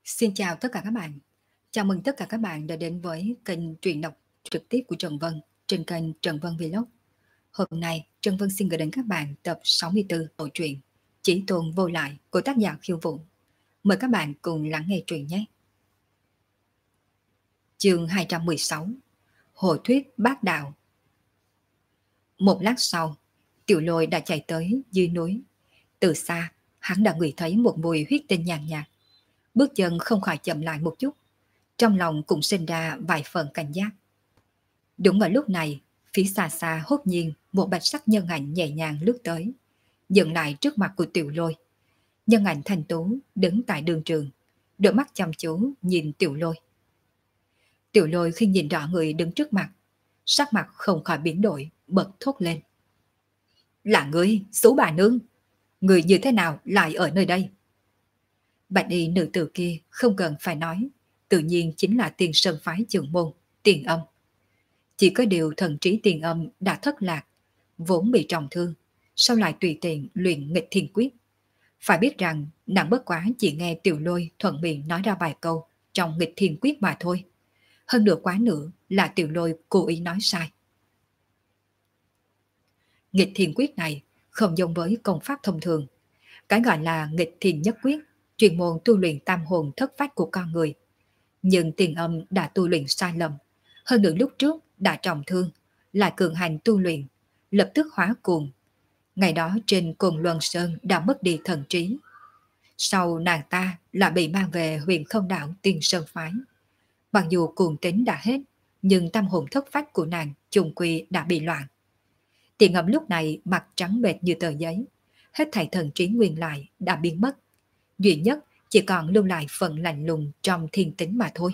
Xin chào tất cả các bạn. Chào mừng tất cả các bạn đã đến với kênh truyện đọc trực tiếp của Trần Vân trên kênh Trần Vân Vlog. Hôm nay, Trần Vân xin gửi đến các bạn tập 64 bộ truyện Chỉ Tồn Vô Lại của tác giả Khiêu Vũ. Mời các bạn cùng lắng nghe truyện nhé. Chương 216: Hồ thuyết bác đạo. Một lát sau, Tiểu Lôi đã chạy tới dưới núi. Từ xa, hắn đã ngửi thấy một mùi huyết tinh nhàn nhạt. Bước chân không khỏi chậm lại một chút, trong lòng cũng sinh ra vài phần cảnh giác. Đúng vào lúc này, phía xa xa hốt nhiên một bạch sắc nhân ảnh nhẹ nhàng lướt tới, dừng lại trước mặt của Tiểu Lôi. Nhân ảnh thanh tú đứng tại đường trường, đôi mắt chăm chú nhìn Tiểu Lôi. Tiểu Lôi khi nhìn rõ người đứng trước mặt, sắc mặt không khỏi biến đổi, bật thốt lên: "Là ngươi, Sú bà nương! Người như thế nào lại ở nơi đây?" Bạch y nữ tử kia không cần phải nói, tự nhiên chính là Tiền Sơn phái trưởng môn, Tiền Âm. Chỉ có điều thần trí Tiền Âm đã thất lạc, vốn bị trọng thương, sau lại tùy tiện luyện nghịch thiên quyết. Phải biết rằng nàng bất quá chỉ nghe Tiểu Lôi thuận miệng nói ra vài câu trong nghịch thiên quyết mà thôi. Hơn nữa quá nữa là Tiểu Lôi cố ý nói sai. Nghịch thiên quyết này không giống với công pháp thông thường. Cái gọi là nghịch thiên nhất quyết, chuyên môn tu luyện tam hồn thất phách của con người. Nhưng Tiền Âm đã tu luyện sai lầm, hơn nữa lúc trước đã trọng thương, lại cường hành tu luyện, lập tức hóa cuồng. Ngày đó trên Cồn Luân Sơn đã mất đi thần trí. Sau nàng ta là bị mang về Huyền Không Đảo Tiên Sơn phái. Mặc dù cuồng tính đã hết, nhưng tâm hồn thất phách của nàng chung quy đã bị loạn. Tiền Âm lúc này mặt trắng bệch như tờ giấy, hết thảy thần trí nguyên lại đã biến mất, duy nhất chỉ còn lưu lại phần lạnh lùng trong thiên tính mà thôi.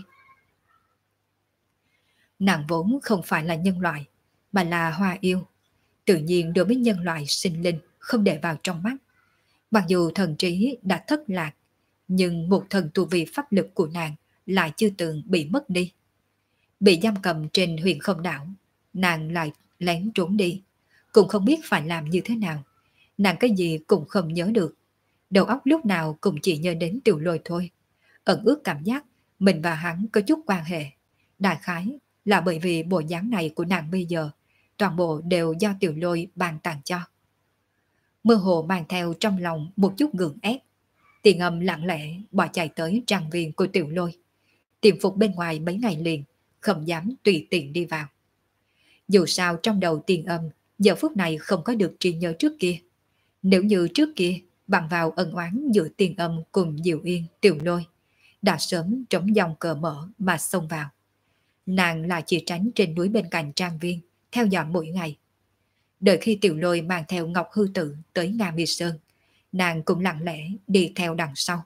Nàng vốn không phải là nhân loại, mà là hoa yêu, tự nhiên đối với nhân loại sinh linh không để vào trong mắt. Mặc dù thần trí đã thất lạc, nhưng một thần tu vi pháp lực của nàng lại chưa từng bị mất đi. Bị giam cầm trên Huyền Không Đảo, nàng lại lén trốn đi, cũng không biết phải làm như thế nào. Nàng cái gì cũng không nhớ được, đầu óc lúc nào cũng chỉ nhớ đến Tiểu Lôi thôi. Ẩn ước cảm giác mình và hắn có chút quan hệ. Đại khái là bởi vì bộ dáng này của nàng bây giờ, toàn bộ đều do Tiểu Lôi ban tặng cho. Mơ hồ mang theo trong lòng một chút gượng ép, Tiền Âm lặng lẽ bỏ chạy tới trang viên của Tiểu Lôi, tiệm phục bên ngoài mấy ngày liền, không dám tùy tiện đi vào. Dù sao trong đầu Tiền Âm giờ phút này không có được trí nhớ trước kia. Nếu như trước kia bằng vào ân oán giữa Tiền Âm cùng Diệu Yên, Tiểu Lôi, đã sớm trống dòng cờ mở mà xông vào. Nàng lại chỉ tránh trên núi bên cạnh trang viên, theo dõi mỗi ngày. Đợi khi Tiểu Lôi mang theo Ngọc Hư Tử tới Nga Mi Sơn, nàng cũng lặng lẽ đi theo đằng sau.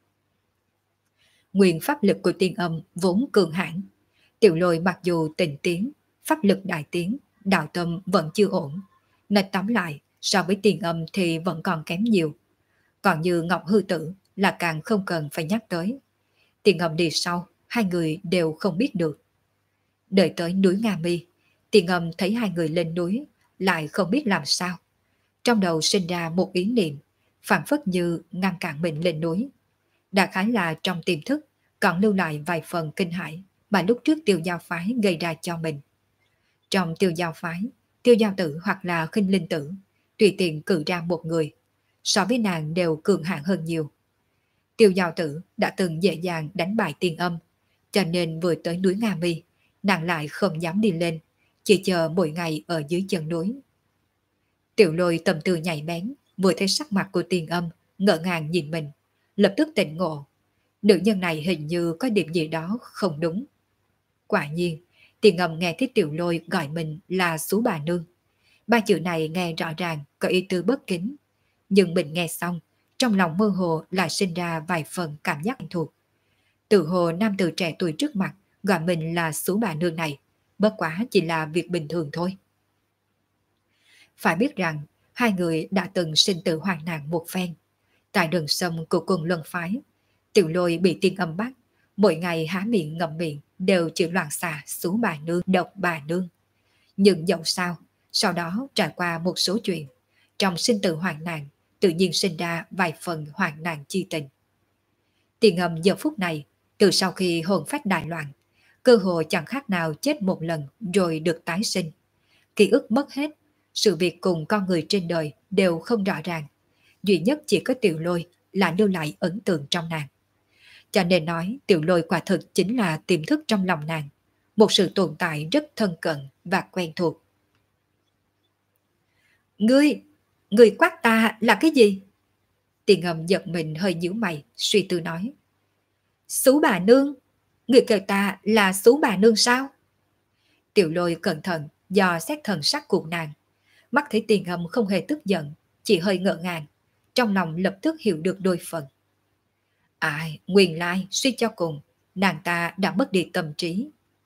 Nguyên pháp lực của Tiền Âm vốn cường hãn, Tiểu Lôi mặc dù tình tiến, pháp lực đại tiến, đạo tâm vẫn chưa ổn, nên tóm lại so với Tiền Âm thì vẫn còn kém nhiều. Còn như Ngọc Hư Tử là càng không cần phải nhắc tới. Tiền Âm đi sau, hai người đều không biết được. Đợi tới núi Nga Mi, Tiền Âm thấy hai người lên núi, lại không biết làm sao. Trong đầu sinh ra một ý niệm, phản phất như ngăn cản mình lên núi. Đại khái là trong tiềm thức, còn lưu lại vài phần kinh hãi mà lúc trước Tiêu Giao phái gây ra cho mình. Trong Tiêu Giao phái, Tiêu Giao tử hoặc là Khinh Linh tử, tùy tiện cử ra một người, so với nàng đều cường hãn hơn nhiều. Tiêu Giao tử đã từng dễ dàng đánh bại Tiền Âm, cho nên vừa tới núi Nga Mi, nàng lại không dám đi lên, chỉ chờ mỗi ngày ở dưới chân núi. Tiểu Lôi tâm tư nhạy bén, vừa thấy sắc mặt của Tiền Âm, ngỡ ngàng nhìn mình, lập tức tỉnh ngộ. Nữ nhân này hình như có điểm gì đó không đúng. Quả nhiên, Tiền Âm nghe thấy Tiểu Lôi gọi mình là Sú bà nương. Ba chữ này nghe rõ ràng có ý tứ bất kính, nhưng mình nghe xong, trong lòng mơ hồ lại sinh ra vài phần cảm giác quen thuộc. Tự hồ nam tử trẻ tuổi trước mặt gọi mình là Sú bà nương này, bất quá chỉ là việc bình thường thôi. Phải biết rằng, hai người đã từng sinh tử hoạn nạn một phen. Tại đường sông của Cồn Luân phái, Tiểu Lôi bị Tiền Âm bắt, mỗi ngày há miệng ngậm miệng đều chỉ loạn xạ Sú bà nương, độc bà nương. Nhưng dẫu sao, sau đó trải qua một số chuyện, trong sinh tử hoạn nạn tự nhiên sinh ra vài phần hoạn nạn chi tình. Tiền Âm giờ phút này, từ sau khi hồn phách đại loạn, cơ hội chẳng khác nào chết một lần rồi được tái sinh. Ký ức mất hết, sự việc cùng con người trên đời đều không rõ ràng. Duy nhất chỉ có Tiểu Lôi là lưu lại ấn tượng trong nàng. Cho nên nói Tiểu Lôi quả thực chính là tiềm thức trong lòng nàng, một sự tồn tại rất thân cận và quen thuộc. Ngươi quát ta là cái gì? Tiền Âm giật mình hơi nhíu mày, suy tư nói. Xú bà nương, ngươi kêu ta là xú bà nương sao? Tiểu Lôi cẩn thận dò xét thần sắc của nàng, mắt thấy Tiền Âm không hề tức giận, chỉ hơi ngỡ ngàng, trong lòng lập tức hiểu được đôi phần. Ai, nguyên lai suy cho cùng, nàng ta đã mất đi tâm trí.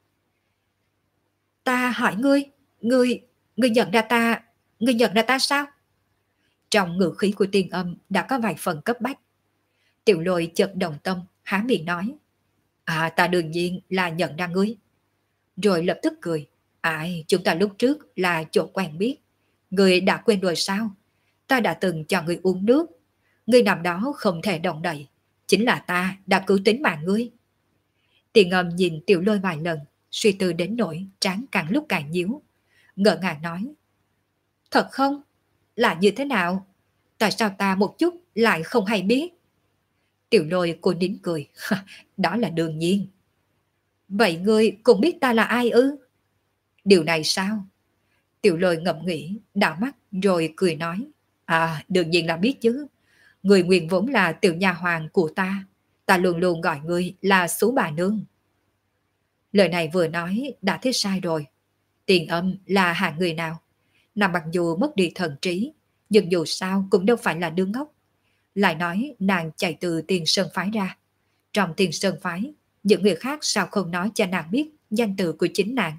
Ta hỏi ngươi nhận ra ta sao? Trong ngữ khí của Tiền Âm đã có vài phần cấp bách. Tiểu Lôi chợt động tâm, há miệng nói. À, ta đương nhiên là nhận ra ngươi. Rồi lập tức cười. Ai, chúng ta lúc trước là chỗ quen biết. Ngươi đã quên rồi sao? Ta đã từng cho ngươi uống nước. Ngươi nằm đó không thể động đậy. Chính là ta đã cứu tính mạng ngươi. Tiền Âm nhìn Tiểu Lôi vài lần, suy tư đến nỗi trán càng lúc càng nhíu. Ngỡ ngàng nói. Thật không? Là như thế nào? Tại sao ta một chút lại không hay biết? Tiểu Lôi cô nín cười. Đó là đương nhiên. Vậy ngươi cũng biết ta là ai ư? Điều này sao? Tiểu Lôi ngẫm nghĩ, đảo mắt rồi cười nói. À, đương nhiên là biết chứ. Người nguyên vốn là tiểu nha hoàng của ta. Ta luôn luôn gọi ngươi là xú bà nương. Lời này vừa nói đã thấy sai rồi. Tiền Âm là hạng người nào? Nàng mặc dù mất đi thần trí, nhưng dù sao cũng đâu phải là đứa ngốc. Lại nói nàng chạy từ Tiền Sơn Phái ra. Trong Tiền Sơn Phái, những người khác sao không nói cho nàng biết danh tự của chính nàng?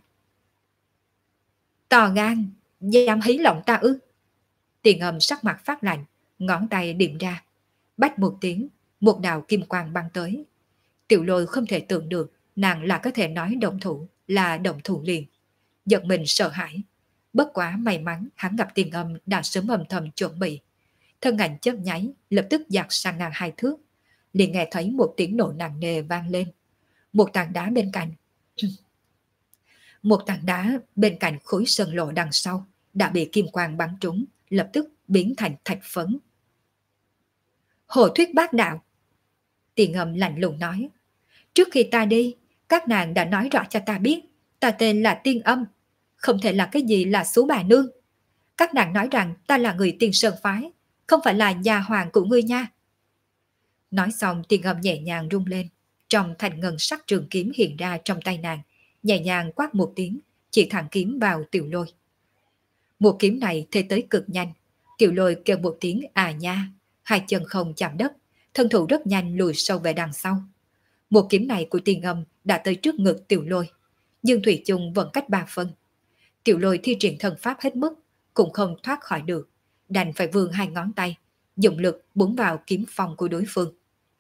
To gan, dám hí lộng ta ư? Tiền Âm sắc mặt phát lạnh, ngón tay điểm ra. Bách một tiếng, một đạo kim quang băng tới. Tiểu Lôi không thể tưởng được nàng là có thể nói động thủ là động thủ liền. Giật mình sợ hãi. Bất quá may mắn hắn gặp Tiền Âm đã sớm âm thầm chuẩn bị. Thân ảnh chớp nháy, lập tức giạt sang nàng 2 thước. Liền nghe thấy một tiếng nổ nặng nề vang lên. Một tảng đá bên cạnh. Một tảng đá bên cạnh khối sơn lộ đằng sau đã bị kim quang bắn trúng, lập tức biến thành thạch phấn. Hồ thuyết bác đạo. Tiền Âm lạnh lùng nói. Trước khi ta đi, các nàng đã nói rõ cho ta biết ta tên là Tiên Âm, không thể là cái gì là xú bà nương. Các nàng nói rằng ta là người Tiên Sơn Phái, không phải là nhà hoàng của ngươi nha. Nói xong Tiền Âm nhẹ nhàng rung lên, trong thành ngân sắc trường kiếm hiện ra trong tay nàng, nhẹ nhàng quát một tiếng, chỉ thẳng kiếm vào Tiểu Lôi. Một kiếm này thế tới cực nhanh, Tiểu Lôi kêu một tiếng à nha, 2 chân không chạm đất, thân thủ rất nhanh lùi sâu về đằng sau. Một kiếm này của Tiền Âm đã tới trước ngực Tiểu Lôi, nhưng thủy chung vẫn cách 3 phân. Tiểu Lôi thi triển thần pháp hết mức, cũng không thoát khỏi được, đành phải vươn 2 ngón tay, dùng lực búng vào kiếm phong của đối phương.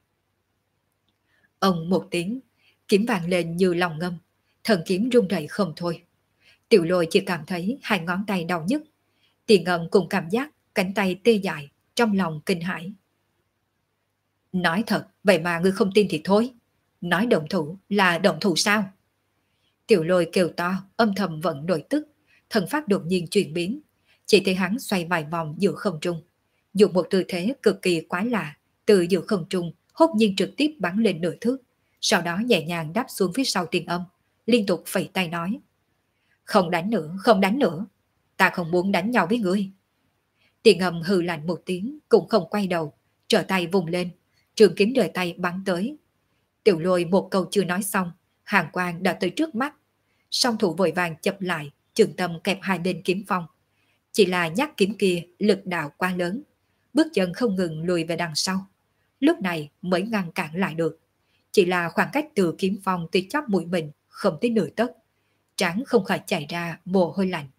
Ông một tiếng, kiếm vang lên như lòng ngâm, thần kiếm rung rẩy không thôi. Tiểu Lôi chỉ cảm thấy 2 ngón tay đau nhức. Tiền Âm cùng cảm giác cánh tay tê dại, trong lòng kinh hãi. Nói thật, vậy mà ngươi không tin thì thôi. Nói động thủ là động thủ sao? Tiểu Lôi kêu to, âm thầm vận nội tức, thần pháp đột nhiên chuyển biến. Chỉ thấy hắn xoay vài vòng giữa không trung, dùng một tư thế cực kỳ quái lạ, từ giữa không trung hốt nhiên trực tiếp bắn lên nửa thước, sau đó nhẹ nhàng đáp xuống phía sau Tiền Âm, liên tục phẩy tay nói. Không đánh nữa, không đánh nữa, ta không muốn đánh nhau với ngươi. Tiền Âm hừ lạnh một tiếng, cũng không quay đầu, trở tay vùng lên, trường kiếm rời tay bắn tới. Tiểu Lôi một câu chưa nói xong, hàng quang đã tới trước mắt, song thủ vội vàng chập lại, trường tâm kẹp 2 bên kiếm phong. Chỉ là nhát kiếm kia lực đạo quá lớn, bước chân không ngừng lùi về đằng sau, lúc này mới ngăn cản lại được. Chỉ là khoảng cách từ kiếm phong tới chóp mũi mình không tới nửa tấc, trán không khỏi chảy ra mồ hôi lạnh.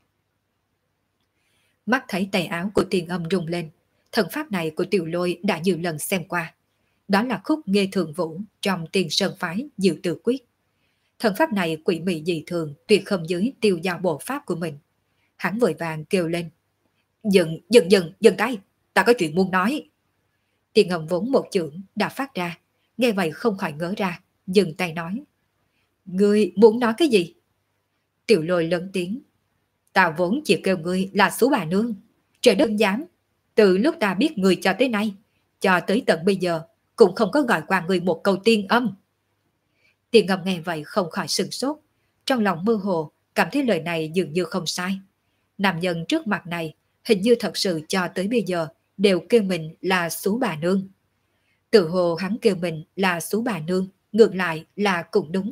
Mắt thấy tay áo của Tiền Âm rung lên, thần pháp này của Tiểu Lôi đã nhiều lần xem qua. Đó là khúc Nghê Thường Vũ trong Tiền Sơn Phái Diệu Tử Quyết. Thần pháp này quỷ mị dị thường, tuyệt không dưới Tiêu Giao bộ pháp của mình. Hắn vội vàng kêu lên. Dừng tay, ta có chuyện muốn nói. Tiền Âm vốn một chưởng đã phát ra, nghe vậy không khỏi ngớ ra, dừng tay nói. Ngươi muốn nói cái gì? Tiểu Lôi lớn tiếng. Ta vốn chỉ kêu ngươi là số bà nương. Trời đất dám. Từ lúc ta biết ngươi cho tới nay, cho tới tận bây giờ, cũng không có gọi qua ngươi một câu tiên âm. Tiên âm nghe vậy không khỏi sửng sốt. Trong lòng mơ hồ, cảm thấy lời này dường như không sai. Nam nhân trước mặt này, hình như thật sự cho tới bây giờ, đều kêu mình là số bà nương. Tự hồ hắn kêu mình là số bà nương, ngược lại là cũng đúng.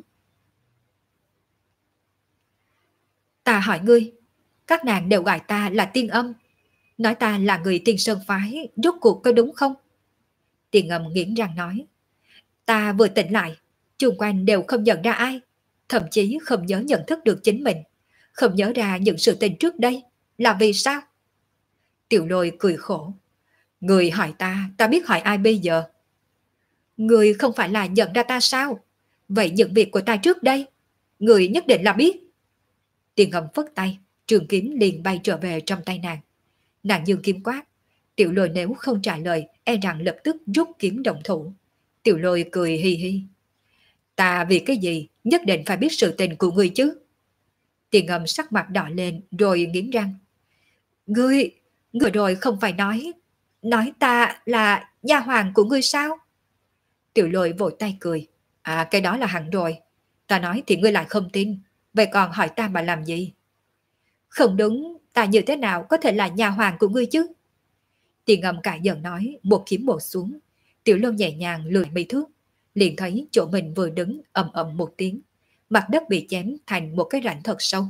Ta hỏi ngươi, các nàng đều gọi ta là tiên âm, nói ta là người tiên sơn phái, rốt cuộc có đúng không? Tiên âm nghiến răng nói, ta vừa tỉnh lại, chung quanh đều không nhận ra ai, thậm chí không nhớ nhận thức được chính mình, không nhớ ra những sự tình trước đây, là vì sao? Tiểu Lôi cười khổ, người hỏi ta biết hỏi ai bây giờ? Người không phải là nhận ra ta sao? Vậy những việc của ta trước đây, người nhất định là biết. Tiên âm phất tay, trường kiếm liền bay trở về trong tay nàng. Nàng dương kiếm quát, Tiểu Lôi nếu không trả lời, e rằng lập tức rút kiếm động thủ. Tiểu Lôi cười hi hi. Ta vì cái gì nhất định phải biết sự tình của ngươi chứ? Tiên âm sắc mặt đỏ lên rồi nghiến răng. Ngươi rồi không phải nói ta là nha hoàn của ngươi sao? Tiểu Lôi vội tay cười. À, cái đó là hẳn rồi. Ta nói thì ngươi lại không tin. Vậy còn hỏi ta mà làm gì? Không đúng, ta như thế nào có thể là nhà hoàng của ngươi chứ? Tiền ngầm cả giận nói, một kiếm bổ xuống. Tiểu Lôi nhẹ nhàng lười mấy thước. Liền thấy chỗ mình vừa đứng ầm ầm một tiếng. Mặt đất bị chém thành một cái rãnh thật sâu.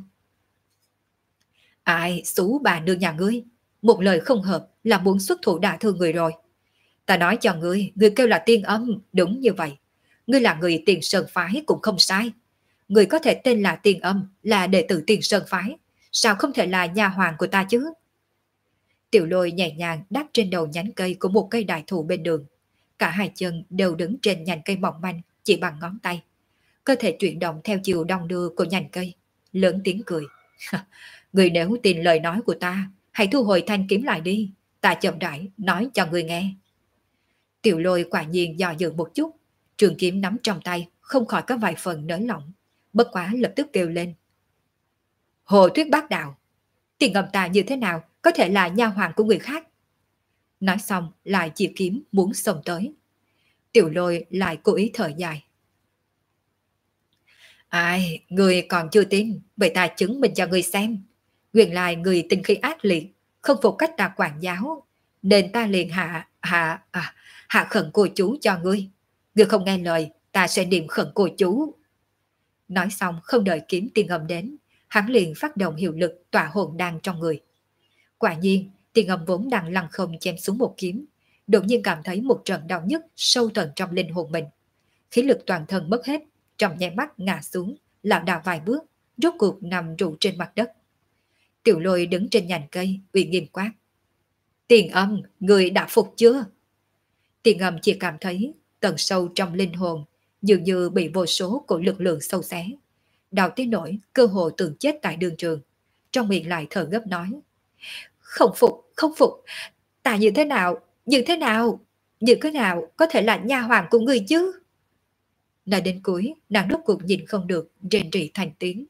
Ai, xú bà nương nhà ngươi. Một lời không hợp là muốn xuất thủ đả thương người rồi. Ta nói cho ngươi kêu là tiên âm, đúng như vậy. Ngươi là người Tiền Sơn Phái cũng không sai. Ngươi có thể tên là tiên âm, là đệ tử Tiền Sơn Phái. Sao không thể là nhà hoàng của ta chứ? Tiểu Lôi nhẹ nhàng đáp trên đầu nhánh cây của một cây đại thụ bên đường. Cả hai chân đều đứng trên nhành cây mỏng manh, chỉ bằng ngón tay. Cơ thể chuyển động theo chiều đong đưa của nhành cây. Lớn tiếng cười. Người nếu tin lời nói của ta, hãy thu hồi thanh kiếm lại đi. Ta chậm rãi nói cho người nghe. Tiểu Lôi quả nhiên dò dự một chút. Trường kiếm nắm trong tay, không khỏi có vài phần nới lỏng. Bất quá lập tức kêu lên. Hồ thuyết bác đạo. Tiền ngầm ta như thế nào có thể là nha hoàng của người khác? Nói xong lại chỉ kiếm muốn xông tới. Tiểu Lôi lại cố ý thở dài. Ai, người còn chưa tin, vậy ta chứng minh cho người xem. Nguyên lai người tinh khí ác liệt, không phục cách ta quản giáo, nên ta liền hạ khẩn cô chú cho ngươi. Ngươi không nghe lời, ta sẽ niệm khẩn cô chú. Nói xong không đợi kiếm tiên âm đến, hắn liền phát động hiệu lực tỏa hồn đan trong người. Quả nhiên, tiên âm vốn đang lăng không chém xuống một kiếm, đột nhiên cảm thấy một trận đau nhức sâu tận trong linh hồn mình. Khí lực toàn thân mất hết, trong nháy mắt ngã xuống, lảo đảo vài bước, rốt cuộc nằm rụ trên mặt đất. Tiểu Lôi đứng trên nhành cây, uy nghiêm quát. Tiền âm, người đã phục chưa? Tiền âm chỉ cảm thấy tận sâu trong linh hồn, dường như bị vô số của lực lượng sâu xé. Đau tới nỗi cơ hồ tưởng chết tại đường trường. Trong miệng lại thở gấp nói. Không phục, không phục. Ta như thế nào, như thế nào có thể là nha hoàng của người chứ? Nói đến cuối, nàng rốt cuộc nhìn không được, rên rỉ thành tiếng.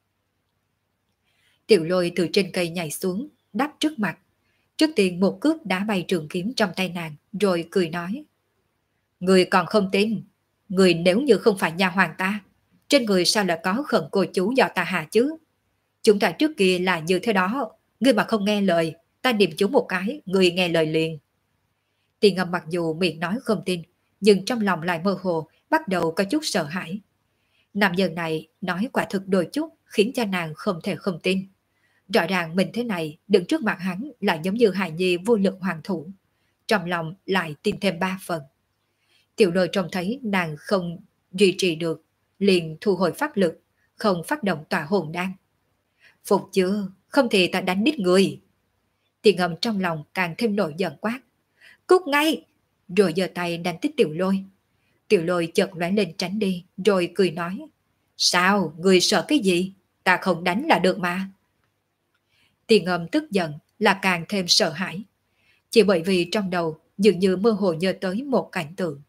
Tiểu Lôi từ trên cây nhảy xuống, đáp trước mặt. Trước tiên một cước đá bay trường kiếm trong tay nàng, rồi cười nói. Người còn không tin, người nếu như không phải nha hoàng ta, trên người sao lại có khẩn cô chú do ta hạ chứ? Chúng ta trước kia là như thế đó, ngươi mà không nghe lời, ta niệm chú một cái, ngươi nghe lời liền. Tiền ngầm mặc dù miệng nói không tin, nhưng trong lòng lại mơ hồ, bắt đầu có chút sợ hãi. Nam nhân này nói quả thực đôi chút, khiến cho nàng không thể không tin. Rõ ràng mình thế này, đứng trước mặt hắn lại giống như hài nhi vô lực hoàng thủ. Trong lòng lại tin thêm 3 phần. Tiểu Lôi trông thấy nàng không duy trì được, liền thu hồi pháp lực, không phát động tỏa hồn đan. Phục chưa, không thì ta đánh đít người. Tiền ngầm trong lòng càng thêm nổi giận quát. Cút ngay! Rồi giơ tay đánh tích Tiểu Lôi. Tiểu Lôi chợt lóe lên tránh đi, rồi cười nói. Sao, người sợ cái gì? Ta không đánh là được mà. Tiền ngầm tức giận là càng thêm sợ hãi. Chỉ bởi vì trong đầu dường như mơ hồ nhớ tới một cảnh tượng.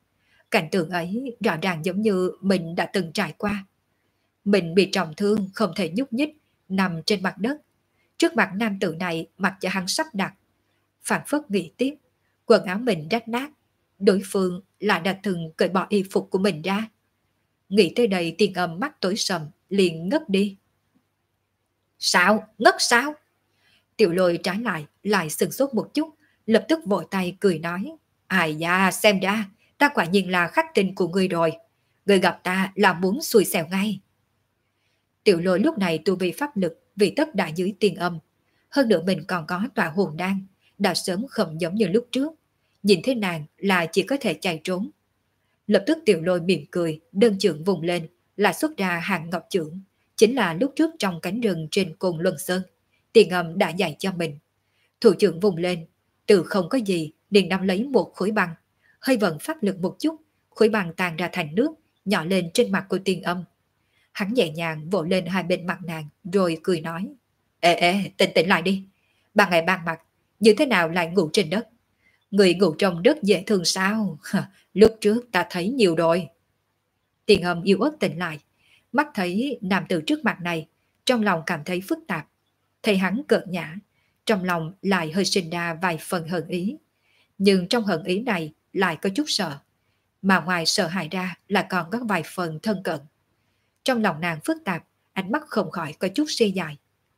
Cảnh tượng ấy rõ ràng giống như mình đã từng trải qua. Mình bị trọng thương không thể nhúc nhích, nằm trên mặt đất. Trước mặt nam tử này mặc cho hắn sắp đặt. Phản phất nghĩ tiếp, quần áo mình rách nát. Đối phương lại đã từng cởi bỏ y phục của mình ra. Nghĩ tới đây Tiên Âm mắt tối sầm, liền ngất đi. Sao? Ngất sao? Tiểu Lôi trái lại sừng sốt một chút, lập tức vội tay cười nói. Ai da, xem ra, ta quả nhiên là khách tình của ngươi rồi. Ngươi gặp ta là muốn xui xẻo ngay. Tiểu Lôi lúc này tu vi pháp lực vì tất đã dưới Tiên Âm. Hơn nữa mình còn có tọa hồn đan, đã sớm không giống như lúc trước. Nhìn thấy nàng là chỉ có thể chạy trốn. Lập tức Tiểu Lôi mỉm cười, đơn chưởng vùng lên, lại xuất ra hàng ngọc chưởng. Chính là lúc trước trong cánh rừng trên Côn Luân Sơn, Tiên Âm đã dạy cho mình. Thủ trưởng vùng lên, từ không có gì, liền nắm lấy một khối băng. Hơi vận pháp lực một chút, khối băng tan ra thành nước, nhỏ lên trên mặt của Tiên Âm. Hắn nhẹ nhàng vỗ lên hai bên mặt nàng, rồi cười nói. Ê, tỉnh tỉnh lại đi. Ban ngày ban mặt, như thế nào lại ngủ trên đất? Người ngủ trong đất dễ thương sao? Lúc trước ta thấy nhiều rồi. Tiên Âm yếu ớt tỉnh lại, mắt thấy nam tử trước mặt này, trong lòng cảm thấy phức tạp. Thấy hắn cợt nhã, trong lòng lại hơi sinh ra vài phần hận ý. Nhưng trong hận ý này lại có chút sợ, mà ngoài sợ hãi ra là còn có vài phần thân cận. Trong lòng nàng phức tạp, ánh mắt không khỏi có chút suy dài.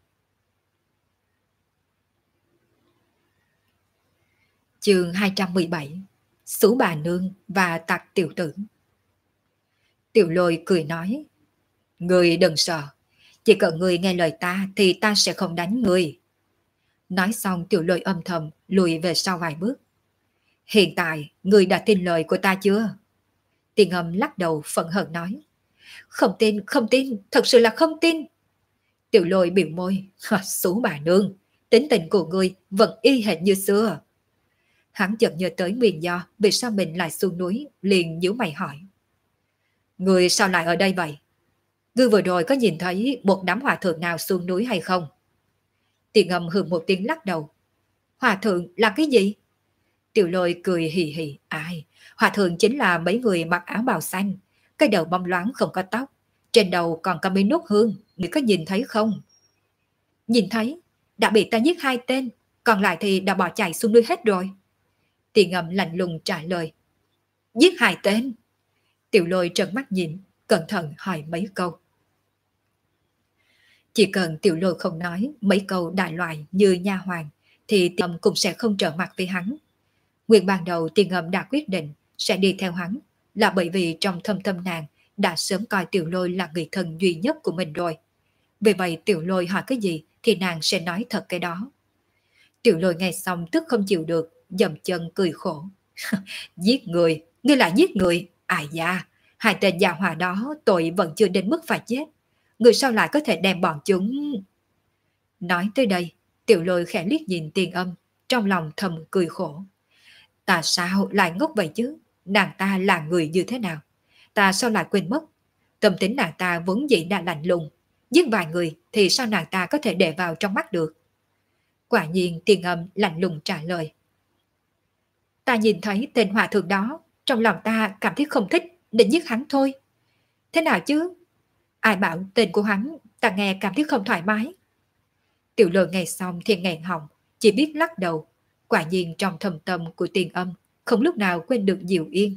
Chương 217: Sú bà nương và Tặc tiểu tử. Tiểu Lôi cười nói, người đừng sợ, chỉ cần người nghe lời ta thì ta sẽ không đánh người. Nói xong Tiểu Lôi âm thầm lùi về sau vài bước. Hiện tại người đã tin lời của ta chưa? Tiên Âm lắc đầu phẫn hận nói, không tin, thật sự là không tin. Tiểu Lôi biểu môi, Sú bà nương, tính tình của ngươi vẫn y hệt như xưa. Hắn chợt nhớ tới nguyên do vì sao mình lại xuống núi, liền nhíu mày hỏi. Người sao lại ở đây vậy? Ngươi vừa rồi có nhìn thấy một đám hòa thượng nào xuống núi hay không? Tiền Âm hừ một tiếng lắc đầu. Hòa thượng là cái gì? Tiểu Lôi cười hì hì. Ai? Hòa thượng chính là mấy người mặc áo bào xanh, cái đầu bóng loáng không có tóc, trên đầu còn có mấy nốt hương, ngươi có nhìn thấy không? Nhìn thấy, đã bị ta giết 2 tên, còn lại thì đã bỏ chạy xuống núi hết rồi. Tiền Âm lạnh lùng trả lời. Giết 2 tên? Tiểu Lôi trợn mắt nhìn, cẩn thận hỏi mấy câu. Chỉ cần Tiểu Lôi không nói mấy câu đại loại như nha hoàn, thì Tiền Âm cũng sẽ không trở mặt với hắn. Nguyên ban đầu Tiền Âm đã quyết định sẽ đi theo hắn, là bởi vì trong thâm tâm nàng đã sớm coi Tiểu Lôi là người thân duy nhất của mình rồi. Vì vậy Tiểu Lôi hỏi cái gì thì nàng sẽ nói thật cái đó. Tiểu Lôi nghe xong tức không chịu được, dậm chân cười khổ. Giết người, ngươi lại giết người, ai da, 2 tên già hòa đó tội vẫn chưa đến mức phải chết. Người sao lại có thể đem bọn chúng... Nói tới đây, Tiểu Lôi khẽ liếc nhìn Tiền Âm, trong lòng thầm cười khổ. Ta sao lại ngốc vậy chứ? Nàng ta là người như thế nào? Ta sao lại quên mất? Tâm tính nàng ta vốn dĩ đã lạnh lùng, giết vài người thì sao nàng ta có thể để vào trong mắt được? Quả nhiên Tiền Âm lạnh lùng trả lời. Ta nhìn thấy tên hòa thượng đó, trong lòng ta cảm thấy không thích, định giết hắn thôi. Thế nào chứ? Ai bảo tên của hắn, ta nghe cảm thấy không thoải mái. Tiểu Lôi nghe xong thì nghẹn họng, chỉ biết lắc đầu. Quả nhiên trong thầm tâm của Tiền Âm, không lúc nào quên được Diệu Yên.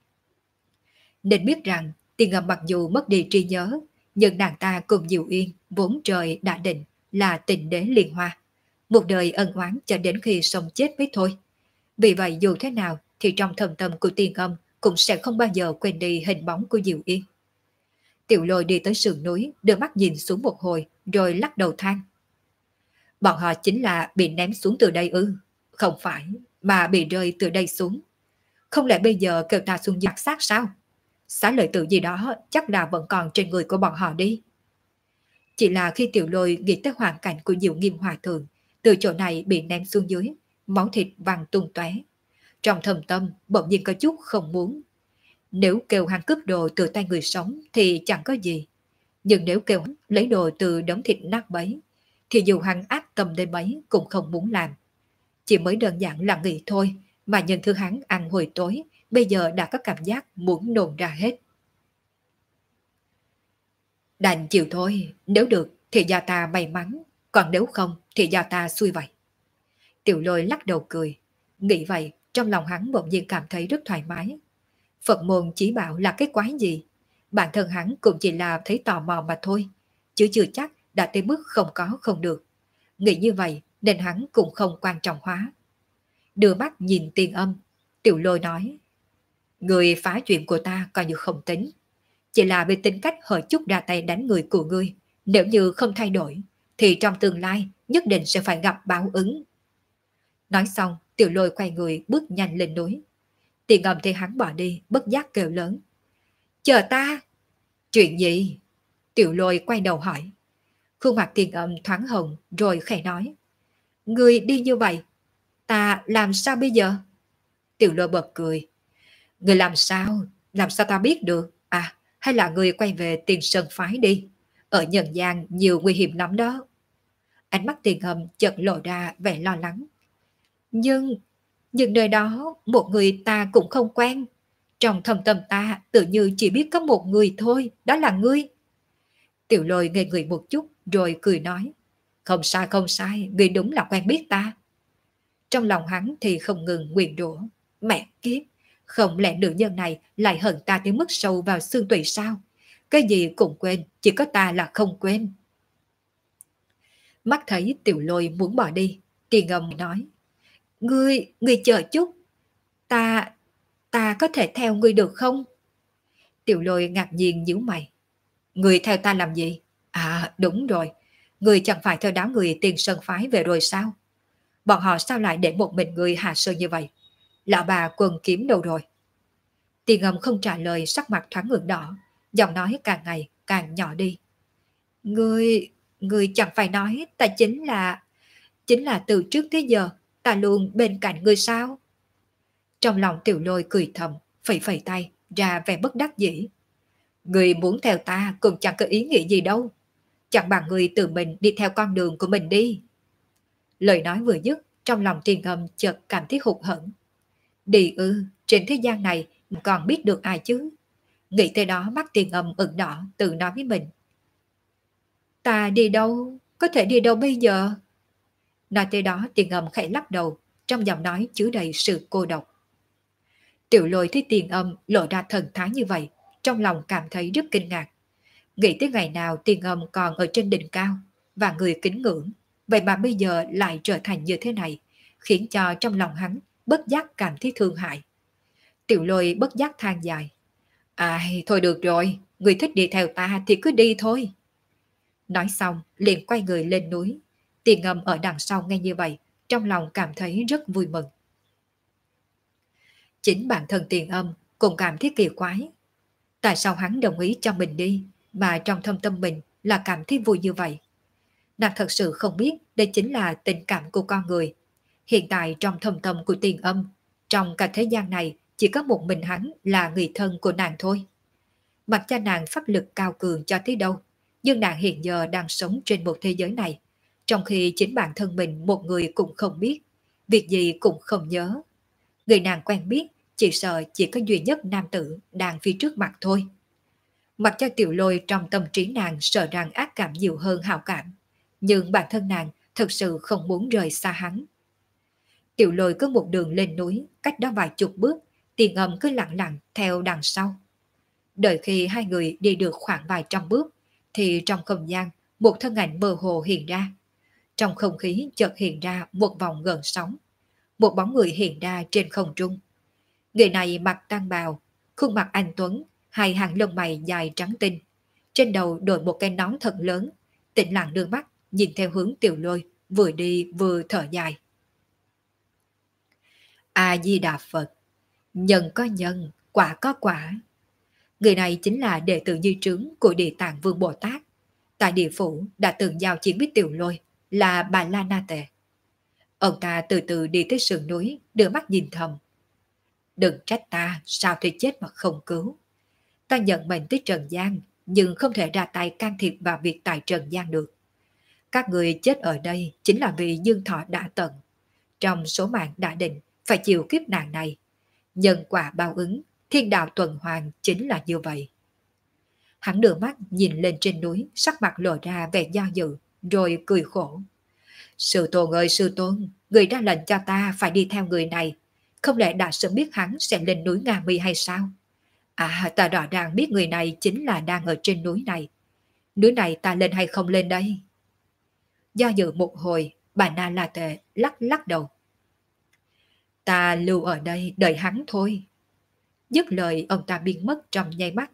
Nên biết rằng Tiền Âm mặc dù mất đi trí nhớ, nhưng nàng ta cùng Diệu Yên vốn trời đã định là tình đế liên hoa. Một đời ân oán cho đến khi sống chết mới thôi. Vì vậy dù thế nào thì trong thầm tâm của Tiền Âm cũng sẽ không bao giờ quên đi hình bóng của Diệu Yên. Tiểu Lôi đi tới sườn núi, đưa mắt nhìn xuống một hồi, rồi lắc đầu than. Bọn họ chính là bị ném xuống từ đây ư? Không phải, mà bị rơi từ đây xuống. Không lẽ bây giờ kêu ta xuống giặc xác sao? Xá lợi tử gì đó chắc là vẫn còn trên người của bọn họ đi. Chỉ là khi Tiểu Lôi nghĩ tới hoàn cảnh của Diệu Nghiêm Hòa Thượng, từ chỗ này bị ném xuống dưới, máu thịt văng tung tóe. Trong thầm tâm bỗng nhiên có chút không muốn. Nếu kêu hắn cướp đồ từ tay người sống thì chẳng có gì. Nhưng nếu kêu hắn lấy đồ từ đống thịt nát bấy, thì dù hắn ác tâm đến mấy cũng không muốn làm. Chỉ mới đơn giản là nghĩ thôi mà nhân thứ hắn ăn hồi tối bây giờ đã có cảm giác muốn nôn ra hết. Đành chịu thôi, nếu được thì do ta may mắn, còn nếu không thì do ta xui vậy. Tiểu Lôi lắc đầu cười, nghĩ vậy trong lòng hắn bỗng nhiên cảm thấy rất thoải mái. Phật môn chỉ bảo là cái quái gì? Bản thân hắn cũng chỉ là thấy tò mò mà thôi, chứ chưa chắc đã tới mức không có không được. Nghĩ như vậy nên hắn cũng không quan trọng hóa. Đưa mắt nhìn Tiền Âm, Tiểu Lôi nói: người phá chuyện của ta coi như không tính, chỉ là vì tính cách hơi chút ra tay đánh người của ngươi. Nếu như không thay đổi, thì trong tương lai nhất định sẽ phải gặp báo ứng. Nói xong, Tiểu Lôi quay người bước nhanh lên núi. Tiền Âm thấy hắn bỏ đi, bất giác kêu lớn: chờ ta! Chuyện gì? Tiểu Lôi quay đầu hỏi. Khuôn mặt Tiền Âm thoáng hồng rồi khẽ nói: ngươi đi như vậy, ta làm sao bây giờ? Tiểu Lôi bật cười: người làm sao? Làm sao ta biết được? À, hay là người quay về Tiền Sơn phái đi. Ở nhân gian nhiều nguy hiểm lắm đó. Ánh mắt Tiền Âm chợt lộ ra vẻ lo lắng. Nhưng nơi đó một người ta cũng không quen. Trong thâm tâm ta tự như chỉ biết có một người thôi, đó là ngươi. Tiểu Lôi ngây người một chút rồi cười nói: không sai, ngươi đúng là quen biết ta. Trong lòng hắn thì không ngừng nguyền rủa: mẹ kiếp, không lẽ nữ nhân này lại hận ta tới mức sâu vào xương tủy sao? Cái gì cũng quên, chỉ có ta là không quên. Mắt thấy Tiểu Lôi muốn bỏ đi, Tiền Âm nói: Ngươi chờ chút, ta ta có thể theo ngươi được không? Tiểu Lôi ngạc nhiên nhíu mày. Ngươi theo ta làm gì? À đúng rồi, ngươi chẳng phải theo đám người Tiền Sơn phái về rồi sao? Bọn họ sao lại để một mình ngươi hạ sơn như vậy? Lão bà Quân Kiếm đâu rồi? Tiền Âm không trả lời, sắc mặt thoáng ngượng đỏ, giọng nói càng ngày càng nhỏ đi. Ngươi chẳng phải nói ta chính là từ trước tới giờ ta luôn bên cạnh ngươi sao? Trong lòng Tiểu Lôi cười thầm, phẩy phẩy tay ra vẻ bất đắc dĩ. Ngươi muốn theo ta cũng chẳng có ý nghĩa gì đâu, chẳng bằng ngươi tự mình đi theo con đường của mình đi. Lời nói vừa dứt, trong lòng Tiền Âm chợt cảm thấy hụt hẫng. Đi ư? Trên thế gian này còn biết được ai chứ? Nghĩ tới đó mắt Tiền Âm ửng đỏ, tự nói với mình. Ta đi đâu? Có thể đi đâu bây giờ? Nói tới đó Tiền Âm khẽ lắc đầu, trong giọng nói chứa đầy sự cô độc. Tiểu Lôi thấy Tiền Âm lộ ra thần thái như vậy, trong lòng cảm thấy rất kinh ngạc. Nghĩ tới ngày nào Tiền Âm còn ở trên đỉnh cao và người kính ngưỡng, vậy mà bây giờ lại trở thành như thế này, khiến cho trong lòng hắn bất giác cảm thấy thương hại. Tiểu Lôi bất giác than dài. Ai, thôi được rồi, người thích đi theo ta thì cứ đi thôi. Nói xong, liền quay người lên núi. Tiền Âm ở đằng sau nghe như vậy, trong lòng cảm thấy rất vui mừng. Chính bản thân Tiền Âm cũng cảm thấy kỳ quái. Tại sao hắn đồng ý cho mình đi, mà trong thâm tâm mình là cảm thấy vui như vậy? Nàng thật sự không biết đây chính là tình cảm của con người. Hiện tại trong thâm tâm của Tiền Âm, trong cả thế gian này chỉ có một mình hắn là người thân của nàng thôi. Mặc cho nàng pháp lực cao cường cho tới đâu, nhưng nàng hiện giờ đang sống trên một thế giới này, trong khi chính bản thân mình một người cũng không biết, việc gì cũng không nhớ. Người nàng quen biết chỉ sợ chỉ có duy nhất nam tử đang phía trước mặt thôi. Mặc cho Tiểu Lôi trong tâm trí nàng sợ rằng ác cảm nhiều hơn hảo cảm, nhưng bản thân nàng thật sự không muốn rời xa hắn. Tiểu Lôi có một đường lên núi, cách đó vài chục bước, Tiền Âm cứ lặng lặng theo đằng sau. Đợi khi hai người đi được khoảng vài trăm bước, thì trong không gian một thân ảnh mơ hồ hiện ra. Trong không khí chợt hiện ra một vòng gợn sóng. Một bóng người hiện ra trên không trung. Người này mặc tang bào, khuôn mặt anh tuấn, hai hàng lông mày dài trắng tinh. Trên đầu đội một cái nón thật lớn, tĩnh lặng đưa mắt nhìn theo hướng Tiểu Lôi, vừa đi vừa thở dài. A-di-đà Phật, nhân có nhân, quả có quả. Người này chính là đệ tử di trướng của Địa Tạng Vương Bồ Tát. Tại địa phủ đã từng giao chiến với Tiểu Lôi là Bà La Na Tề. Ông ta từ từ đi tới sườn núi, đưa mắt nhìn thầm. Đừng trách ta, sao thì chết mà không cứu. Ta nhận mệnh tới Trần gian, nhưng không thể ra tay can thiệp vào việc tại Trần gian được. Các người chết ở đây chính là vì dương thọ đã tận. Trong số mạng đã định, phải chịu kiếp nạn này. Nhân quả báo ứng, thiên đạo tuần hoàn chính là như vậy. Hắn đưa mắt nhìn lên trên núi, sắc mặt lộ ra vẻ do dự, rồi cười khổ. Sư tôn ơi sư tôn, người đã lệnh cho ta phải đi theo người này. Không lẽ đã sớm biết hắn sẽ lên núi Nga Mi hay sao? À, ta rõ ràng biết người này chính là đang ở trên núi này. Núi này ta lên hay không lên đây? Do dự một hồi, bà Na La Tệ lắc lắc đầu. Ta lưu ở đây đợi hắn thôi. Dứt lời ông ta biến mất trong nháy mắt.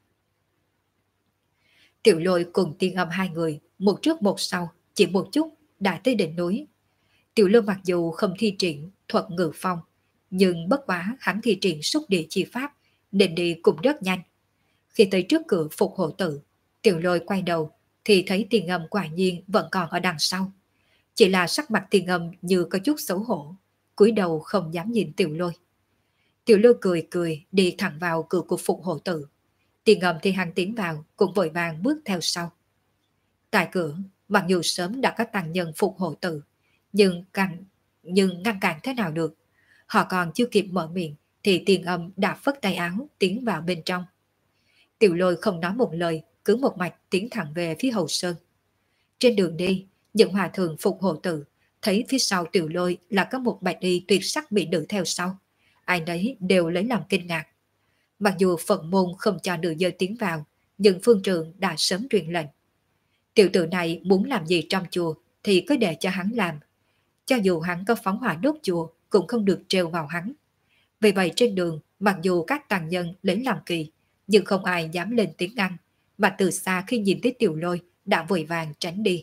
Tiểu Lôi cùng Tiên Âm hai người, một trước một sau, chỉ một chút đã tới đỉnh núi. Tiểu Lôi mặc dù không thi triển thuật ngự phong, nhưng bất quá hắn thi triển xúc địa chi pháp nên đi cũng rất nhanh. Khi tới trước cửa Phục Hộ Tự, Tiểu Lôi quay đầu thì thấy Tiên Âm quả nhiên vẫn còn ở đằng sau. Chỉ là sắc mặt Tiên Âm như có chút xấu hổ, cúi đầu không dám nhìn Tiểu Lôi. Tiểu Lôi cười cười đi thẳng vào cửa của Phục Hộ Tự. Tiên Âm thì hắn tiến vào cũng vội vàng bước theo sau. Tại cửa, mặc dù sớm đã có tăng nhân Phục Hộ Tự, nhưng ngăn cản thế nào được. Họ còn chưa kịp mở miệng thì Tiên Âm đã phất tay áo tiến vào bên trong. Tiểu Lôi không nói một lời, cứ một mạch tiến thẳng về phía Hậu Sơn. Trên đường đi, những hòa thượng Phục Hộ Tự thấy phía sau Tiểu Lôi là có một bạch y tuyệt sắc mỹ nữ theo sau. Ai nấy đều lấy làm kinh ngạc. Mặc dù Phật môn không cho nữ giới tiến vào, nhưng phương trượng đã sớm truyền lệnh. Tiểu tử này muốn làm gì trong chùa thì cứ để cho hắn làm. Cho dù hắn có phóng hỏa đốt chùa cũng không được trêu vào hắn. Vì vậy trên đường, mặc dù các tàng nhân lấy làm kỳ, nhưng không ai dám lên tiếng ngăn, mà từ xa khi nhìn thấy Tiểu Lôi đã vội vàng tránh đi.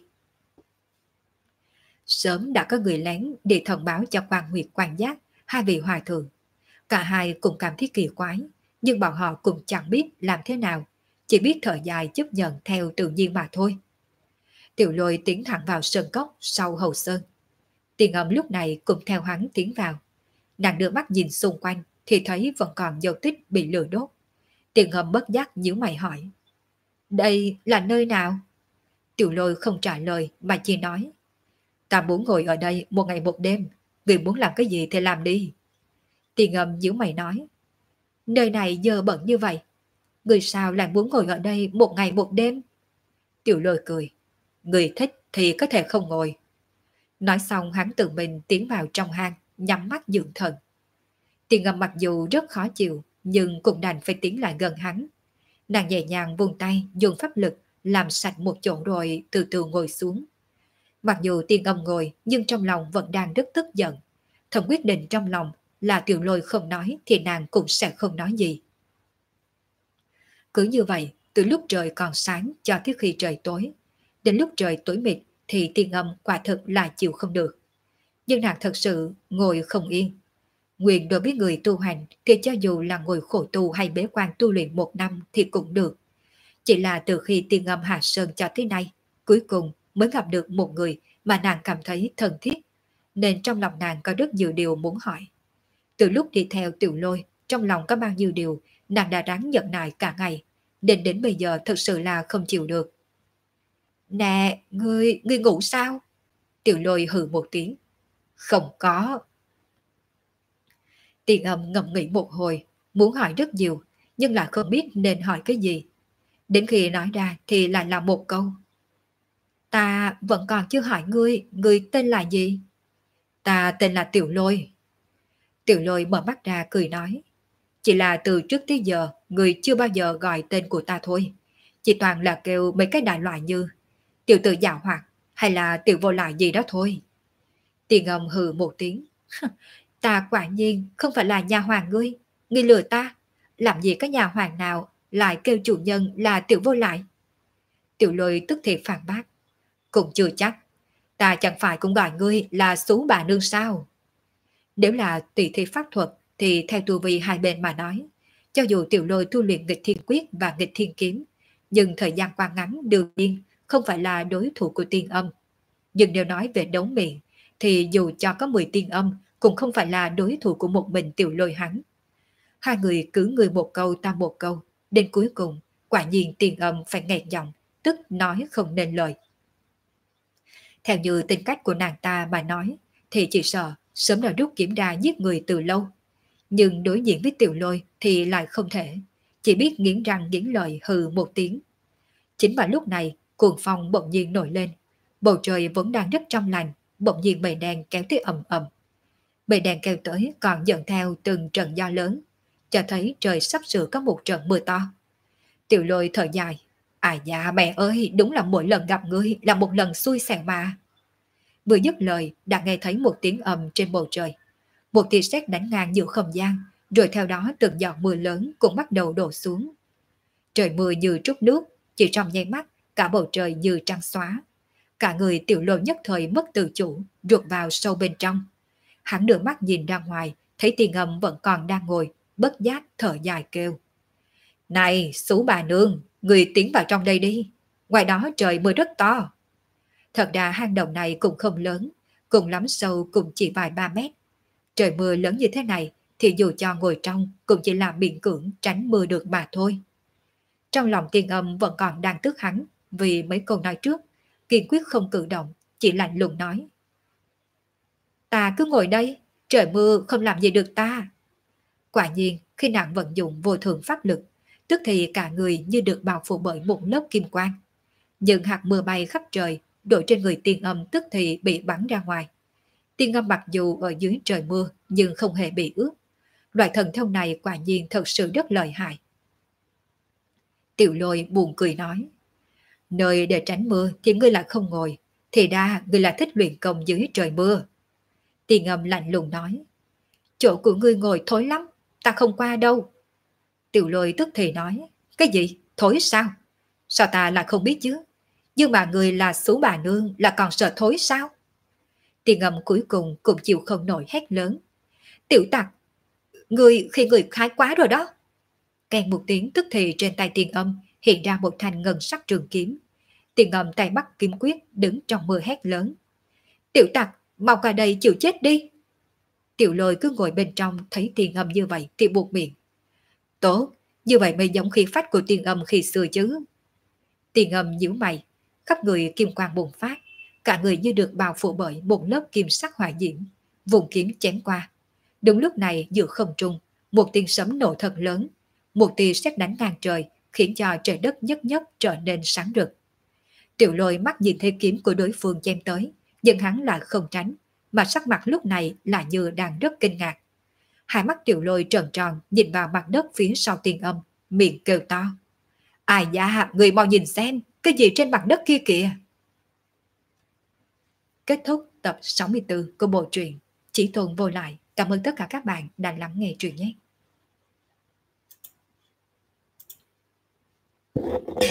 Sớm đã có người lén để thông báo cho Quan Nguyệt Quan Giác, hai vị hòa thượng. Cả hai cùng cảm thấy kỳ quái, nhưng bọn họ cũng chẳng biết làm thế nào, chỉ biết thở dài chấp nhận theo tự nhiên mà thôi. Tiểu Lôi tiến thẳng vào sơn cốc sau Hậu Sơn. Tiền Âm lúc này cũng theo hắn tiến vào. Nàng đưa mắt nhìn xung quanh thì thấy vẫn còn dấu tích bị lửa đốt. Tiền Âm bất giác nhíu mày hỏi. Đây là nơi nào? Tiểu Lôi không trả lời mà chỉ nói. Ta muốn ngồi ở đây một ngày một đêm. Người muốn làm cái gì thì làm đi. Tiền Âm nhíu mày nói. Nơi này dơ bẩn như vậy. Người sao lại muốn ngồi ở đây một ngày một đêm? Tiểu Lôi cười. Người thích thì có thể không ngồi. Nói xong hắn tự mình tiến vào trong hang, nhắm mắt dưỡng thần. Tiền Âm mặc dù rất khó chịu, nhưng cũng đành phải tiến lại gần hắn. Nàng nhẹ nhàng vung tay, dùng pháp lực, làm sạch một chỗ rồi từ từ ngồi xuống. Mặc dù Tiền Âm ngồi, nhưng trong lòng vẫn đang rất tức giận. Thầm quyết định trong lòng là Tiểu Lôi không nói thì nàng cũng sẽ không nói gì. Cứ như vậy, từ lúc trời còn sáng cho tới khi trời tối. Đến lúc trời tối mịt thì Tiền Âm quả thực là chịu không được. Nhưng nàng thật sự ngồi không yên. Nguyện đối với người tu hành thì cho dù là ngồi khổ tu hay bế quan tu luyện một năm thì cũng được. Chỉ là từ khi Tiên Âm hạ sơn cho tới nay, cuối cùng mới gặp được một người mà nàng cảm thấy thân thiết, nên trong lòng nàng có rất nhiều điều muốn hỏi. Từ lúc đi theo Tiểu Lôi, trong lòng có bao nhiêu điều nàng đã ráng nhẫn nại cả ngày, đến bây giờ thật sự là không chịu được. Nè, ngươi ngủ sao? Tiểu Lôi hừ một tiếng. Không có. Tiền Âm ngẫm nghĩ một hồi, muốn hỏi rất nhiều, nhưng lại không biết nên hỏi cái gì. Đến khi nói ra thì lại là một câu. Ta vẫn còn chưa hỏi ngươi tên là gì? Ta tên là Tiểu Lôi. Tiểu Lôi mở mắt ra cười nói. Chỉ là từ trước tới giờ, ngươi chưa bao giờ gọi tên của ta thôi. Chỉ toàn là kêu mấy cái đại loại như tiểu tử giảo hoạt hay là tiểu vô lại gì đó thôi. Tiền Âm hừ một tiếng. Ta quả nhiên không phải là nhà hoàng ngươi. Ngươi lừa ta. Làm gì có nhà hoàng nào lại kêu chủ nhân là tiểu vô lại? Tiểu Lôi tức thì phản bác. Cũng chưa chắc. Ta chẳng phải cũng gọi ngươi là xú bà nương sao? Nếu là tùy thi pháp thuật thì theo tu vi hai bên mà nói, cho dù Tiểu Lôi tu luyện nghịch thiên quyết và nghịch thiên kiếm, nhưng thời gian qua ngắn đương nhiên không phải là đối thủ của Tiên Âm. Nhưng nếu nói về đấu miệng, thì dù cho có 10 Tiên Âm cũng không phải là đối thủ của một mình Tiểu Lôi hắn. Hai người cứ người một câu ta một câu, đến cuối cùng quả nhiên Tiên Âm phải nghẹn giọng, tức nói không nên lời. Theo như tính cách của nàng ta mà nói, thì chỉ sợ sớm đã rút kiếm ra giết người từ lâu. nhưng đối diện với Tiểu Lôi thì lại không thể, chỉ biết nghiến răng nghiến lợi hừ một tiếng. Chính vào lúc này, cuồng phong bỗng nhiên nổi lên, bầu trời vốn đang rất trong lành, bỗng nhiên mây đen kéo tới ầm ầm. Mây đen kéo tới còn dẫn theo từng trận gió lớn, cho thấy trời sắp sửa có một trận mưa to. Tiểu Lôi thở dài, à dạ mẹ ơi, đúng là mỗi lần gặp ngươi là một lần xui xẻo mà. Vừa dứt lời đã nghe thấy một tiếng ầm trên bầu trời, một tia sét đánh ngang giữa không gian, rồi theo đó từng giọt mưa lớn cũng bắt đầu đổ xuống. Trời mưa như trút nước, chỉ trong nháy mắt cả bầu trời như trắng xóa. Cả người Tiểu Lôi nhất thời mất tự chủ, ruột vào sâu bên trong. Hắn đưa mắt nhìn ra ngoài, thấy Tiền Âm vẫn còn đang ngồi, bất giác thở dài kêu: Này, Sú bà nương, người tiến vào trong đây đi. Ngoài đó trời mưa rất to. Thật ra hang động này cũng không lớn, cùng lắm sâu cũng chỉ vài 3 mét. Trời mưa lớn như thế này thì dù cho ngồi trong cũng chỉ là miễn cưỡng tránh mưa được mà thôi. Trong lòng Tiên Âm vẫn còn đang tức hắn vì mấy câu nói trước, kiên quyết không cử động, chỉ lạnh lùng nói: Ta cứ ngồi đây, trời mưa không làm gì được ta. Quả nhiên, khi nàng vận dụng vô thượng pháp lực, tức thì cả người như được bao phủ bởi một lớp kim quang. Nhưng hạt mưa bay khắp trời, đổ trên người Tiên Âm tức thì bị bắn ra ngoài. Tiên Âm mặc dù ở dưới trời mưa nhưng không hề bị ướt. Loại thần thông này quả nhiên thật sự rất lợi hại. Tiểu Lôi buồn cười nói: Nơi để tránh mưa thì ngươi lại không ngồi, thì ra ngươi là thích luyện công dưới trời mưa. Tiên Âm lạnh lùng nói: Chỗ của ngươi ngồi thối lắm, ta không qua đâu. Tiểu Lôi tức thì nói: Cái gì? Thối sao? Sao ta lại không biết chứ? Nhưng mà người là Sú bà nương là còn sợ thối sao? Tiên Âm cuối cùng cũng chịu không nổi hét lớn: Tiểu tặc, người khái quá rồi đó. Kèn một tiếng tức thì trên tay Tiên Âm hiện ra một thanh ngân sắc trường kiếm. Tiên Âm tay bắt kiếm quyết đứng trong mưa hét lớn: Tiểu tặc, mau qua đây chịu chết đi. Tiểu Lôi cứ ngồi bên trong thấy Tiên Âm như vậy thì buộc miệng: Tốt, như vậy mới giống khí phách của Tiên Âm khi xưa chứ. Tiên Âm nhíu mày, khắp người kim quang bùng phát, cả người như được bao phủ bởi một lớp kim sắc hỏa diễm, vùng kiếm chém qua. Đúng lúc này giữa không trung, một tiếng sấm nổ thật lớn, một tia sét đánh ngang trời, khiến cho trời đất nhất nhất trở nên sáng rực. Tiểu Lôi mắt nhìn thấy kiếm của đối phương chém tới, nhưng hắn lại không tránh, mà sắc mặt lúc này là như đang rất kinh ngạc. Hai mắt Tiểu Lôi tròn tròn nhìn vào mặt đất phía sau Tiên Âm, miệng kêu to: Ai da, người mau nhìn xem, cái gì trên mặt đất kia kìa. Kết thúc tập 64 của bộ truyện Chỉ Tồn Vô Lại. Cảm ơn tất cả các bạn đã lắng nghe truyện nhé.